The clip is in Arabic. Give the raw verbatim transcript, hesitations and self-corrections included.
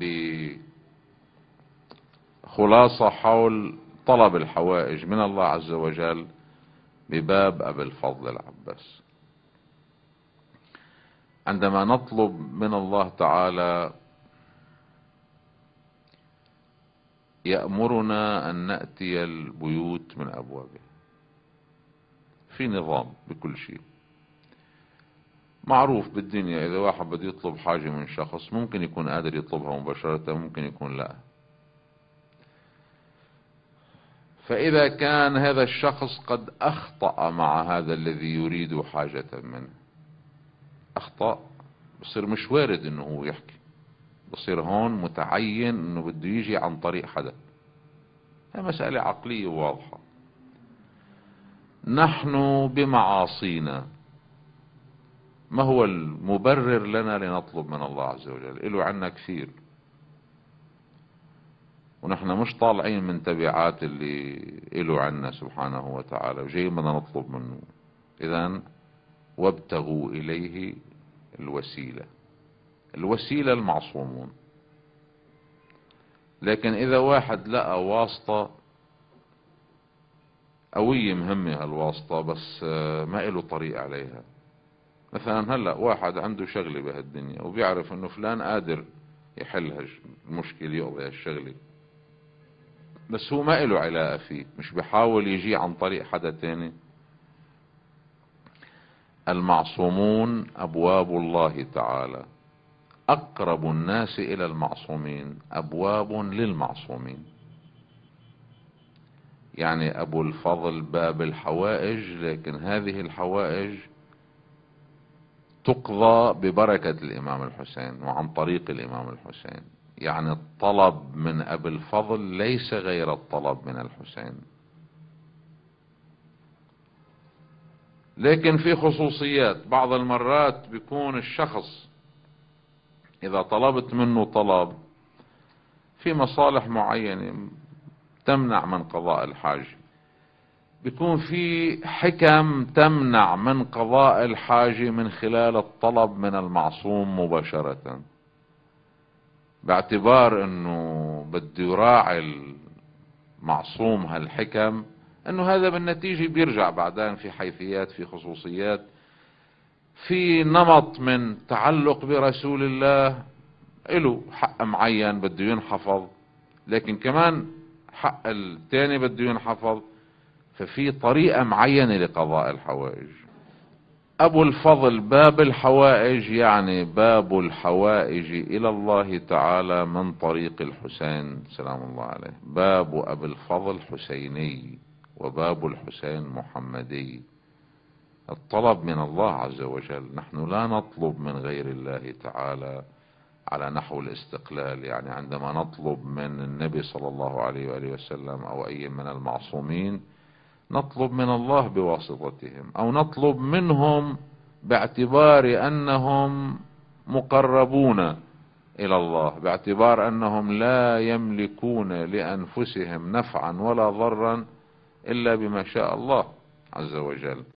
بخلاصة حول طلب الحوائج من الله عز وجل بباب أبي الفضل العباس. عندما نطلب من الله تعالى يأمرنا أن نأتي البيوت من أبوابه في نظام بكل شيء. معروف بالدنيا إذا واحد بده يطلب حاجة من شخص ممكن يكون قادر يطلبها مباشرة، ممكن يكون لا. فإذا كان هذا الشخص قد أخطأ مع هذا الذي يريد حاجة منه، أخطأ، بصير مش وارد إنه هو يحكي، بصير هون متعين إنه بده يجي عن طريق حدا. هي مسألة عقلية واضحة. نحن بمعاصينا ما هو المبرر لنا لنطلب من الله عز وجل؟ إله عنا كثير، ونحن مش طالعين من تبعات اللي إله عنا سبحانه وتعالى، وجاي بدنا نطلب منه. إذن وابتغوا إليه الوسيلة. الوسيلة المعصومون. لكن إذا واحد لقى واسطة قوية مهمة هالواسطة بس ما إله طريق عليها، مثلا هلأ واحد عنده شغلة بهالدنيا وبيعرف إنه فلان قادر يحل المشكلة يقضي هالشغلة، بس هو ما إله علاقة فيه، مش بحاول يجي عن طريق حدا تاني. المعصومون أبواب الله تعالى، أقرب الناس إلى المعصومين أبواب للمعصومين. يعني أبو الفضل باب الحوائج، لكن هذه الحوائج تقضى ببركة الإمام الحسين وعن طريق الإمام الحسين. يعني الطلب من أبي الفضل ليس غير الطلب من الحسين. لكن في خصوصيات، بعض المرات بيكون الشخص إذا طلبت منه طلب في مصالح معينة تمنع من قضاء الحاجة، بيكون في حكم تمنع من قضاء الحاجة من خلال الطلب من المعصوم مباشرة، باعتبار انه بده يراعي المعصوم هالحكم، انه هذا بالنتيجة بيرجع بعدين في حيثيات، في خصوصيات، في نمط من تعلق برسول الله، له حق معين بده ينحفظ، لكن كمان حق التاني بده ينحفظ. ففي طريقة معينة لقضاء الحوائج. أبو الفضل باب الحوائج، يعني باب الحوائج إلى الله تعالى من طريق الحسين سلام الله عليه. باب أبي الفضل حسيني وباب الحسين محمدي. الطلب من الله عز وجل، نحن لا نطلب من غير الله تعالى على نحو الاستقلال. يعني عندما نطلب من النبي صلى الله عليه وآله وسلم أو أي من المعصومين نطلب من الله بواسطتهم، أو نطلب منهم باعتبار أنهم مقربون إلى الله، باعتبار أنهم لا يملكون لأنفسهم نفعا ولا ضرا إلا بما شاء الله عز وجل.